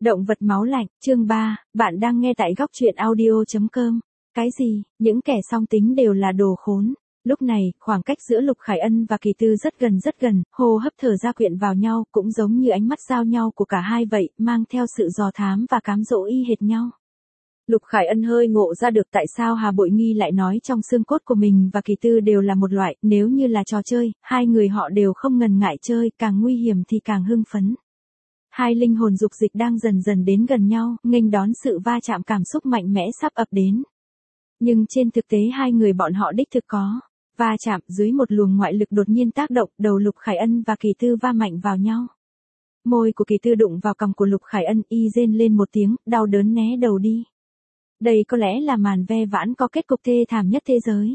Động vật máu lạnh, chương 3, bạn đang nghe tại góc truyện audio.com. Cái gì, những kẻ song tính đều là đồ khốn. Lúc này, khoảng cách giữa Lục Khải Ân và Kỳ Tư rất gần, hô hấp thở ra quyện vào nhau, cũng giống như ánh mắt giao nhau của cả hai vậy, mang theo sự dò thám và cám dỗ y hệt nhau. Lục Khải Ân hơi ngộ ra được tại sao Hà Bội Nghi lại nói trong xương cốt của mình và Kỳ Tư đều là một loại, nếu như là trò chơi, hai người họ đều không ngần ngại chơi, càng nguy hiểm thì càng hưng phấn. Hai linh hồn dục dịch đang dần đến gần nhau, nghênh đón sự va chạm cảm xúc mạnh mẽ sắp ập đến. Nhưng trên thực tế hai người bọn họ đích thực có va chạm dưới một luồng ngoại lực đột nhiên tác động, đầu Lục Khải Ân và Kỳ Tư va mạnh vào nhau. Môi của Kỳ Tư đụng vào cằm của Lục Khải Ân, y rên lên một tiếng, đau đớn né đầu đi. Đây có lẽ là màn ve vãn có kết cục thê thảm nhất thế giới.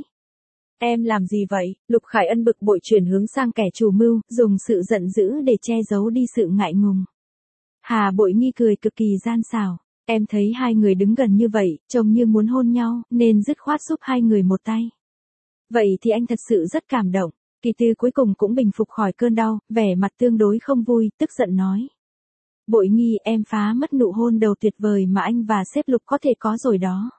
Em làm gì vậy? Lục Khải Ân bực bội chuyển hướng sang kẻ chủ mưu, dùng sự giận dữ để che giấu đi sự ngại ngùng. Hà Bội Nghi cười cực kỳ gian xảo. Em thấy hai người đứng gần như vậy, trông như muốn hôn nhau, nên dứt khoát giúp hai người một tay. Vậy thì anh thật sự rất cảm động. Kỳ Tư cuối cùng cũng bình phục khỏi cơn đau, vẻ mặt tương đối không vui, tức giận nói. Bội Nghi, em phá mất nụ hôn đầu tuyệt vời mà anh và sếp Lục có thể có rồi đó.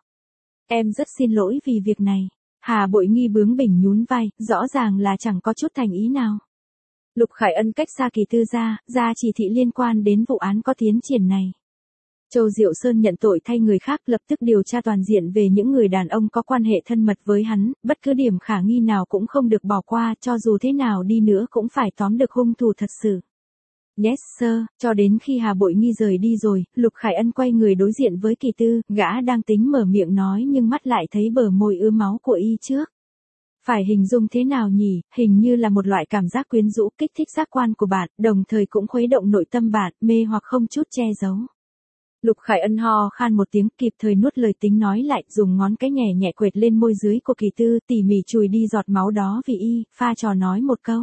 Em rất xin lỗi vì việc này. Hà Bội Nghi bướng bỉnh nhún vai, rõ ràng là chẳng có chút thành ý nào. Lục Khải Ân cách xa Kỳ Tư ra chỉ thị liên quan đến vụ án có tiến triển này. Châu Diệu Sơn nhận tội thay người khác, lập tức điều tra toàn diện về những người đàn ông có quan hệ thân mật với hắn, bất cứ điểm khả nghi nào cũng không được bỏ qua, cho dù thế nào đi nữa cũng phải tóm được hung thủ thật sự. Yes sir, cho đến khi Hà Bội Nghi rời đi rồi, Lục Khải Ân quay người đối diện với Kỳ Tư, gã đang tính mở miệng nói nhưng mắt lại thấy bờ môi ứa máu của y trước. Phải hình dung thế nào nhỉ, hình như là một loại cảm giác quyến rũ kích thích giác quan của bạn, đồng thời cũng khuấy động nội tâm bạn, mê hoặc không chút che giấu. Lục Khải Ân ho khan một tiếng, kịp thời nuốt lời tính nói lại, dùng ngón cái nhẹ nhẹ quệt lên môi dưới của Kỳ Tư, tỉ mỉ chùi đi giọt máu đó vì y, pha trò nói một câu.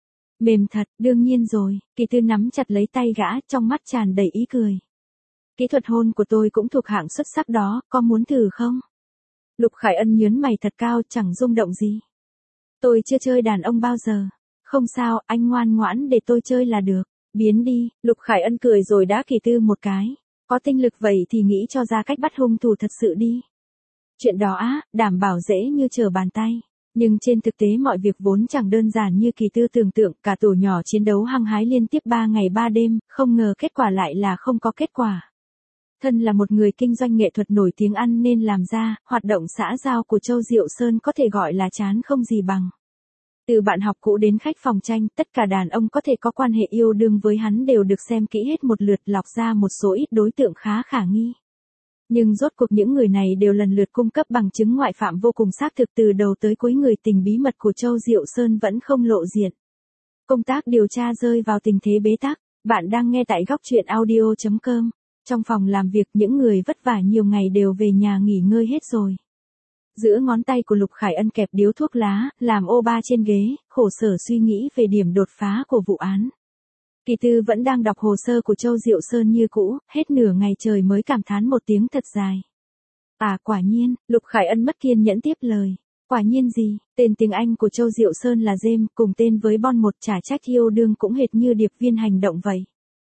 Mềm thật, đương nhiên rồi. Kỳ Tư nắm chặt lấy tay gã, trong mắt tràn đầy ý cười. Kỹ thuật hôn của tôi cũng thuộc hạng xuất sắc đó, có muốn thử không? Lục Khải Ân nhớn mày thật cao, chẳng rung động gì. Tôi chưa chơi đàn ông bao giờ. Không sao, anh ngoan ngoãn để tôi chơi là được. Biến đi. Lục Khải Ân cười rồi đá Kỳ Tư một cái. Có tinh lực vậy thì nghĩ cho ra cách bắt hung thủ thật sự đi. Chuyện đó á, đảm bảo dễ như trở bàn tay. Nhưng trên thực tế mọi việc vốn chẳng đơn giản như Kỳ Tư tưởng tượng, cả tổ nhỏ chiến đấu hăng hái liên tiếp 3 ngày 3 đêm, không ngờ kết quả lại là không có kết quả. Thân là một người kinh doanh nghệ thuật nổi tiếng ăn nên làm ra, hoạt động xã giao của Châu Diệu Sơn có thể gọi là chán không gì bằng. Từ bạn học cũ đến khách phòng tranh, tất cả đàn ông có thể có quan hệ yêu đương với hắn đều được xem kỹ hết một lượt, lọc ra một số ít đối tượng khá khả nghi. Nhưng rốt cuộc những người này đều lần lượt cung cấp bằng chứng ngoại phạm vô cùng xác thực, từ đầu tới cuối người tình bí mật của Châu Diệu Sơn vẫn không lộ diện. Công tác điều tra rơi vào tình thế bế tắc. Bạn đang nghe tại góc truyện audio.com. Trong phòng làm việc, những người vất vả nhiều ngày đều về nhà nghỉ ngơi hết rồi. Giữa ngón tay của Lục Khải Ân kẹp điếu thuốc lá, làm ô ba trên ghế, khổ sở suy nghĩ về điểm đột phá của vụ án. Kỳ Tư vẫn đang đọc hồ sơ của Châu Diệu Sơn như cũ, hết nửa ngày trời mới cảm thán một tiếng thật dài. À quả nhiên, Lục Khải Ân mất kiên nhẫn tiếp lời. Quả nhiên gì, tên tiếng Anh của Châu Diệu Sơn là James, cùng tên với Bon, một trả trách yêu đương cũng hệt như điệp viên hành động vậy.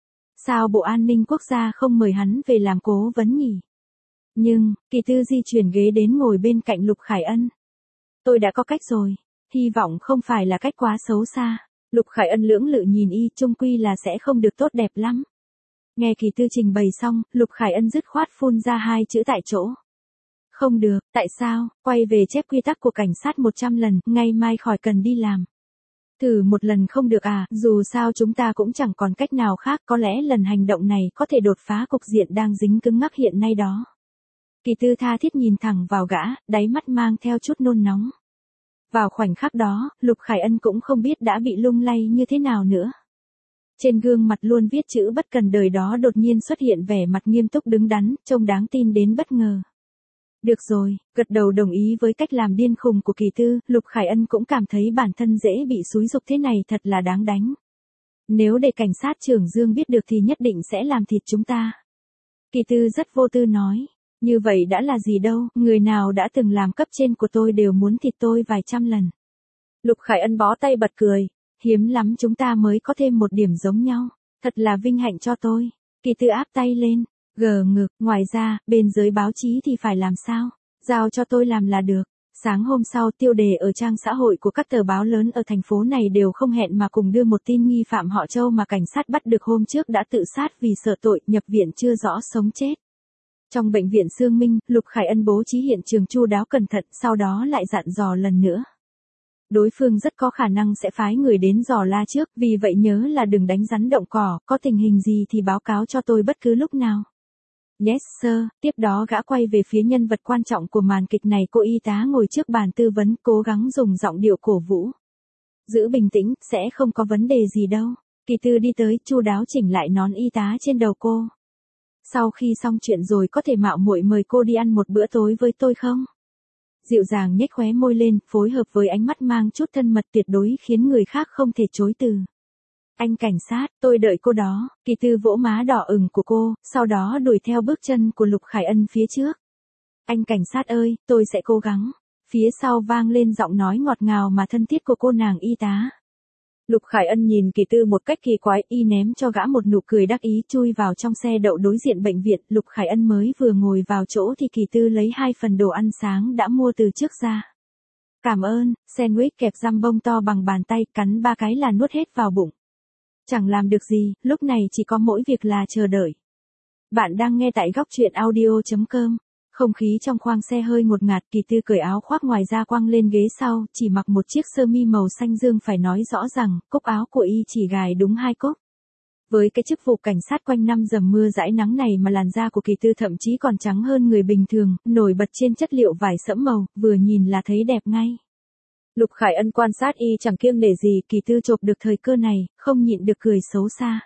Sao Bộ An ninh Quốc gia không mời hắn về làm cố vấn nhỉ? Nhưng, Kỳ Tư di chuyển ghế đến ngồi bên cạnh Lục Khải Ân. Tôi đã có cách rồi, hy vọng không phải là cách quá xấu xa. Lục Khải Ân lưỡng lự nhìn y, chung quy là sẽ không được tốt đẹp lắm. Nghe Kỳ Tư trình bày xong, Lục Khải Ân dứt khoát phun ra hai chữ tại chỗ. Không được, tại sao, quay về chép quy tắc của cảnh sát 100 lần, ngày mai khỏi cần đi làm. Thử một lần không được à, dù sao chúng ta cũng chẳng còn cách nào khác, có lẽ lần hành động này có thể đột phá cục diện đang dính cứng ngắc hiện nay đó. Kỳ Tư tha thiết nhìn thẳng vào gã, đáy mắt mang theo chút nôn nóng. Vào khoảnh khắc đó, Lục Khải Ân cũng không biết đã bị lung lay như thế nào nữa. Trên gương mặt luôn viết chữ bất cần đời đó đột nhiên xuất hiện vẻ mặt nghiêm túc đứng đắn, trông đáng tin đến bất ngờ. Được rồi, gật đầu đồng ý với cách làm điên khùng của Kỳ Tư, Lục Khải Ân cũng cảm thấy bản thân dễ bị xúi giục thế này thật là đáng đánh. Nếu để cảnh sát trưởng Dương biết được thì nhất định sẽ làm thịt chúng ta. Kỳ Tư rất vô tư nói. Như vậy đã là gì đâu, người nào đã từng làm cấp trên của tôi đều muốn thịt tôi vài trăm lần. Lục Khải Ân bó tay bật cười, hiếm lắm chúng ta mới có thêm một điểm giống nhau, thật là vinh hạnh cho tôi. Kỳ Tư áp tay lên, gờ ngực, ngoài ra, bên giới báo chí thì phải làm sao? Giao cho tôi làm là được. Sáng hôm sau tiêu đề ở trang xã hội của các tờ báo lớn ở thành phố này đều không hẹn mà cùng đưa một tin nghi phạm họ Châu mà cảnh sát bắt được hôm trước đã tự sát vì sợ tội, nhập viện chưa rõ sống chết. Trong bệnh viện Sương Minh, Lục Khải Ân bố trí hiện trường chu đáo cẩn thận, sau đó lại dặn dò lần nữa. Đối phương rất có khả năng sẽ phái người đến dò la trước, vì vậy nhớ là đừng đánh rắn động cỏ, có tình hình gì thì báo cáo cho tôi bất cứ lúc nào. Yes sir, tiếp đó gã quay về phía nhân vật quan trọng của màn kịch này, cô y tá ngồi trước bàn tư vấn, cố gắng dùng giọng điệu cổ vũ. Giữ bình tĩnh, sẽ không có vấn đề gì đâu. Kỳ Tư đi tới, chu đáo chỉnh lại nón y tá trên đầu cô. Sau khi xong chuyện rồi có thể mạo muội mời cô đi ăn một bữa tối với tôi không? Dịu dàng nhếch khóe môi lên, phối hợp với ánh mắt mang chút thân mật tuyệt đối khiến người khác không thể chối từ. Anh cảnh sát, tôi đợi cô đó. Kỳ Tư vỗ má đỏ ửng của cô, sau đó đuổi theo bước chân của Lục Khải Ân phía trước. Anh cảnh sát ơi, tôi sẽ cố gắng. Phía sau vang lên giọng nói ngọt ngào mà thân thiết của cô nàng y tá. Lục Khải Ân nhìn Kỳ Tư một cách kỳ quái, y ném cho gã một nụ cười đắc ý, chui vào trong xe đậu đối diện bệnh viện. Lục Khải Ân mới vừa ngồi vào chỗ thì Kỳ Tư lấy 2 phần đồ ăn sáng đã mua từ trước ra. Cảm ơn, sandwich kẹp răm bông to bằng bàn tay, cắn 3 cái là nuốt hết vào bụng. Chẳng làm được gì, lúc này chỉ có mỗi việc là chờ đợi. Bạn đang nghe tại góc truyện audio.com. Không khí trong khoang xe hơi ngột ngạt, Kỳ Tư cởi áo khoác ngoài ra quăng lên ghế sau, chỉ mặc một chiếc sơ mi màu xanh dương, phải nói rõ rằng, cúc áo của y chỉ gài đúng 2 cúc. Với cái chức vụ cảnh sát quanh năm dầm mưa dãi nắng này mà làn da của Kỳ Tư thậm chí còn trắng hơn người bình thường, nổi bật trên chất liệu vải sẫm màu, vừa nhìn là thấy đẹp ngay. Lục Khải Ân quan sát y chẳng kiêng nể gì, Kỳ Tư chộp được thời cơ này, không nhịn được cười xấu xa.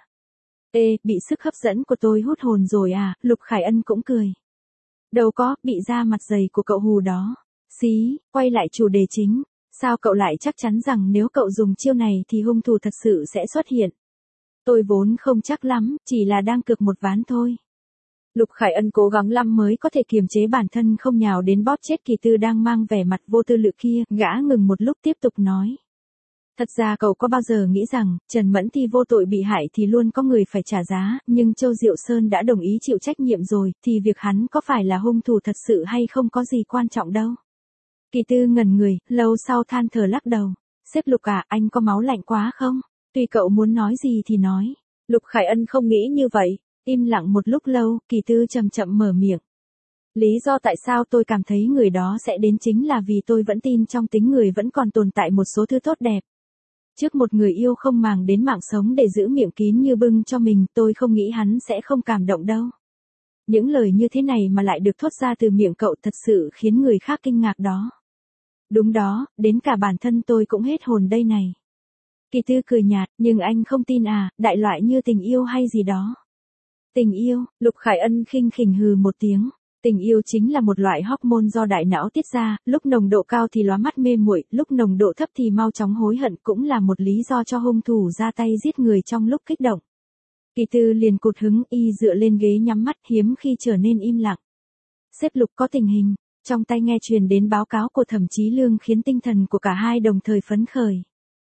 Ê, bị sức hấp dẫn của tôi hút hồn rồi à? Lục Khải Ân cũng cười. Đâu có, bị da mặt dày của cậu hù đó. Xí, quay lại chủ đề chính. Sao cậu lại chắc chắn rằng nếu cậu dùng chiêu này thì hung thủ thật sự sẽ xuất hiện? Tôi vốn không chắc lắm, chỉ là đang cược một ván thôi. Lục Khải Ân cố gắng lắm mới có thể kiềm chế bản thân không nhào đến bóp chết Kỳ Tư đang mang vẻ mặt vô tư lự kia, gã ngừng một lúc tiếp tục nói. Thật ra cậu có bao giờ nghĩ rằng, Trần Mẫn Thi vô tội bị hại thì luôn có người phải trả giá, nhưng Châu Diệu Sơn đã đồng ý chịu trách nhiệm rồi, thì việc hắn có phải là hung thủ thật sự hay không có gì quan trọng đâu. Kỳ Tư ngẩn người, lâu sau than thở lắc đầu. Sếp Lục à, anh có máu lạnh quá không? Tùy cậu muốn nói gì thì nói. Lục Khải Ân không nghĩ như vậy. Im lặng một lúc lâu, Kỳ Tư chậm chậm mở miệng. Lý do tại sao tôi cảm thấy người đó sẽ đến chính là vì tôi vẫn tin trong tính người vẫn còn tồn tại một số thứ tốt đẹp. Trước một người yêu không màng đến mạng sống để giữ miệng kín như bưng cho mình, tôi không nghĩ hắn sẽ không cảm động đâu. Những lời như thế này mà lại được thốt ra từ miệng cậu thật sự khiến người khác kinh ngạc đó. Đúng đó, đến cả bản thân tôi cũng hết hồn đây này. Kỳ Tư cười nhạt, nhưng anh không tin à, đại loại như tình yêu hay gì đó. Tình yêu, Lục Khải Ân khinh khỉnh hừ một tiếng. Tình yêu chính là một loại hormone do đại não tiết ra, lúc nồng độ cao thì lóa mắt mê muội, lúc nồng độ thấp thì mau chóng hối hận, cũng là một lý do cho hung thủ ra tay giết người trong lúc kích động. Kỳ Tư liền cụt hứng, y dựa lên ghế nhắm mắt, hiếm khi trở nên im lặng. Sếp Lục có tình hình, trong tai nghe truyền đến báo cáo của Thẩm Chí Lương khiến tinh thần của cả hai đồng thời phấn khởi.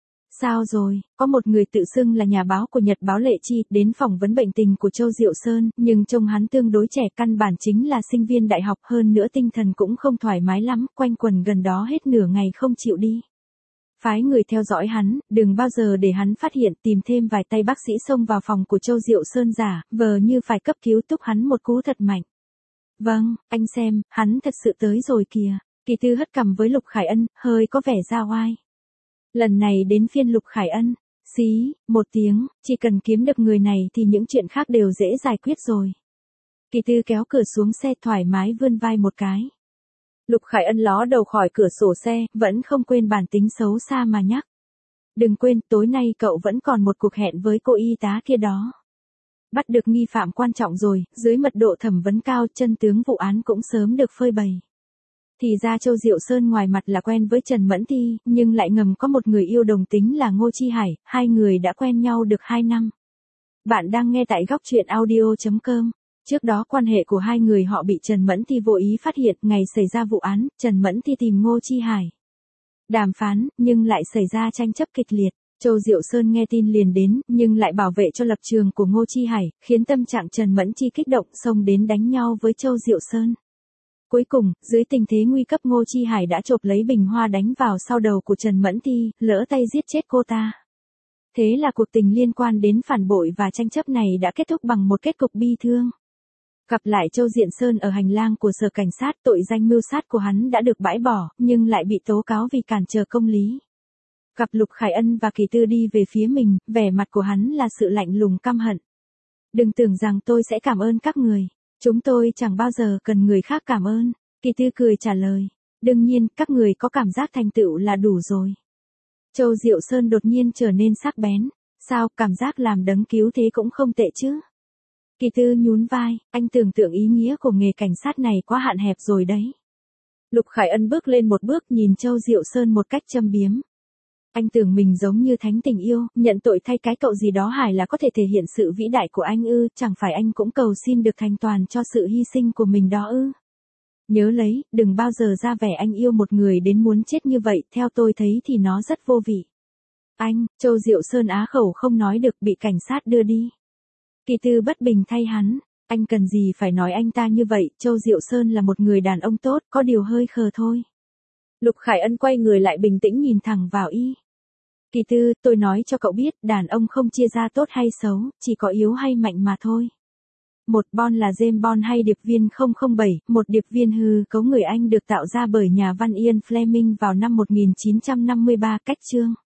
Sao rồi, có một người tự xưng là nhà báo của Nhật báo Lệ Chi đến phỏng vấn bệnh tình của Châu Diệu Sơn, nhưng trông hắn tương đối trẻ, căn bản chính là sinh viên đại học, hơn nữa tinh thần cũng không thoải mái lắm, quanh quẩn gần đó hết nửa ngày không chịu đi. Phái người theo dõi hắn, đừng bao giờ để hắn phát hiện, tìm thêm vài tay bác sĩ xông vào phòng của Châu Diệu Sơn giả, vờ như phải cấp cứu túc hắn một cú thật mạnh. Vâng, anh xem, hắn thật sự tới rồi kìa. Kỳ Tư hất cằm với Lục Khải Ân, hơi có vẻ ra oai. Lần này đến phiên Lục Khải Ân. Xí, một tiếng, chỉ cần kiếm được người này thì những chuyện khác đều dễ giải quyết rồi. Kỳ Tư kéo cửa xuống xe thoải mái vươn vai một cái. Lục Khải Ân ló đầu khỏi cửa sổ xe, vẫn không quên bản tính xấu xa mà nhắc. Đừng quên, tối nay cậu vẫn còn một cuộc hẹn với cô y tá kia đó. Bắt được nghi phạm quan trọng rồi, dưới mật độ thẩm vấn cao, chân tướng vụ án cũng sớm được phơi bày. Thì ra Châu Diệu Sơn ngoài mặt là quen với Trần Mẫn Thi, nhưng lại ngầm có một người yêu đồng tính là Ngô Chi Hải, hai người đã quen nhau được 2 năm. Bạn đang nghe tại góc truyện audio.com. Trước đó quan hệ của hai người họ bị Trần Mẫn Thi vô ý phát hiện, ngày xảy ra vụ án, Trần Mẫn Thi tìm Ngô Chi Hải đàm phán, nhưng lại xảy ra tranh chấp kịch liệt. Châu Diệu Sơn nghe tin liền đến, nhưng lại bảo vệ cho lập trường của Ngô Chi Hải, khiến tâm trạng Trần Mẫn Chi kích động xông đến đánh nhau với Châu Diệu Sơn. Cuối cùng, dưới tình thế nguy cấp Ngô Chi Hải đã chộp lấy bình hoa đánh vào sau đầu của Trần Mẫn Ti, lỡ tay giết chết cô ta. Thế là cuộc tình liên quan đến phản bội và tranh chấp này đã kết thúc bằng một kết cục bi thương. Gặp lại Châu Diện Sơn ở hành lang của sở cảnh sát, tội danh mưu sát của hắn đã được bãi bỏ, nhưng lại bị tố cáo vì cản trở công lý. Gặp Lục Khải Ân và Kỳ Tư đi về phía mình, vẻ mặt của hắn là sự lạnh lùng căm hận. Đừng tưởng rằng tôi sẽ cảm ơn các người. Chúng tôi chẳng bao giờ cần người khác cảm ơn. Kỳ Tư cười trả lời. Đương nhiên, các người có cảm giác thành tựu là đủ rồi. Châu Diệu Sơn đột nhiên trở nên sắc bén. Sao, cảm giác làm đấng cứu thế cũng không tệ chứ? Kỳ Tư nhún vai, anh tưởng tượng ý nghĩa của nghề cảnh sát này quá hạn hẹp rồi đấy. Lục Khải Ân bước lên một bước nhìn Châu Diệu Sơn một cách châm biếm. Anh tưởng mình giống như thánh tình yêu, nhận tội thay cái cậu gì đó hài là có thể thể hiện sự vĩ đại của anh ư, chẳng phải anh cũng cầu xin được thành toàn cho sự hy sinh của mình đó ư. Nhớ lấy, đừng bao giờ ra vẻ anh yêu một người đến muốn chết như vậy, theo tôi thấy thì nó rất vô vị. Anh, Châu Diệu Sơn á khẩu không nói được bị cảnh sát đưa đi. Kỳ Tư bất bình thay hắn, anh cần gì phải nói anh ta như vậy, Châu Diệu Sơn là một người đàn ông tốt, có điều hơi khờ thôi. Lục Khải Ân quay người lại bình tĩnh nhìn thẳng vào y. Kỳ Tư, tôi nói cho cậu biết, đàn ông không chia ra tốt hay xấu, chỉ có yếu hay mạnh mà thôi. Một Bond là James Bond hay điệp viên 007, một điệp viên hư cấu người Anh được tạo ra bởi nhà văn Ian Fleming vào năm 1953, cách chương.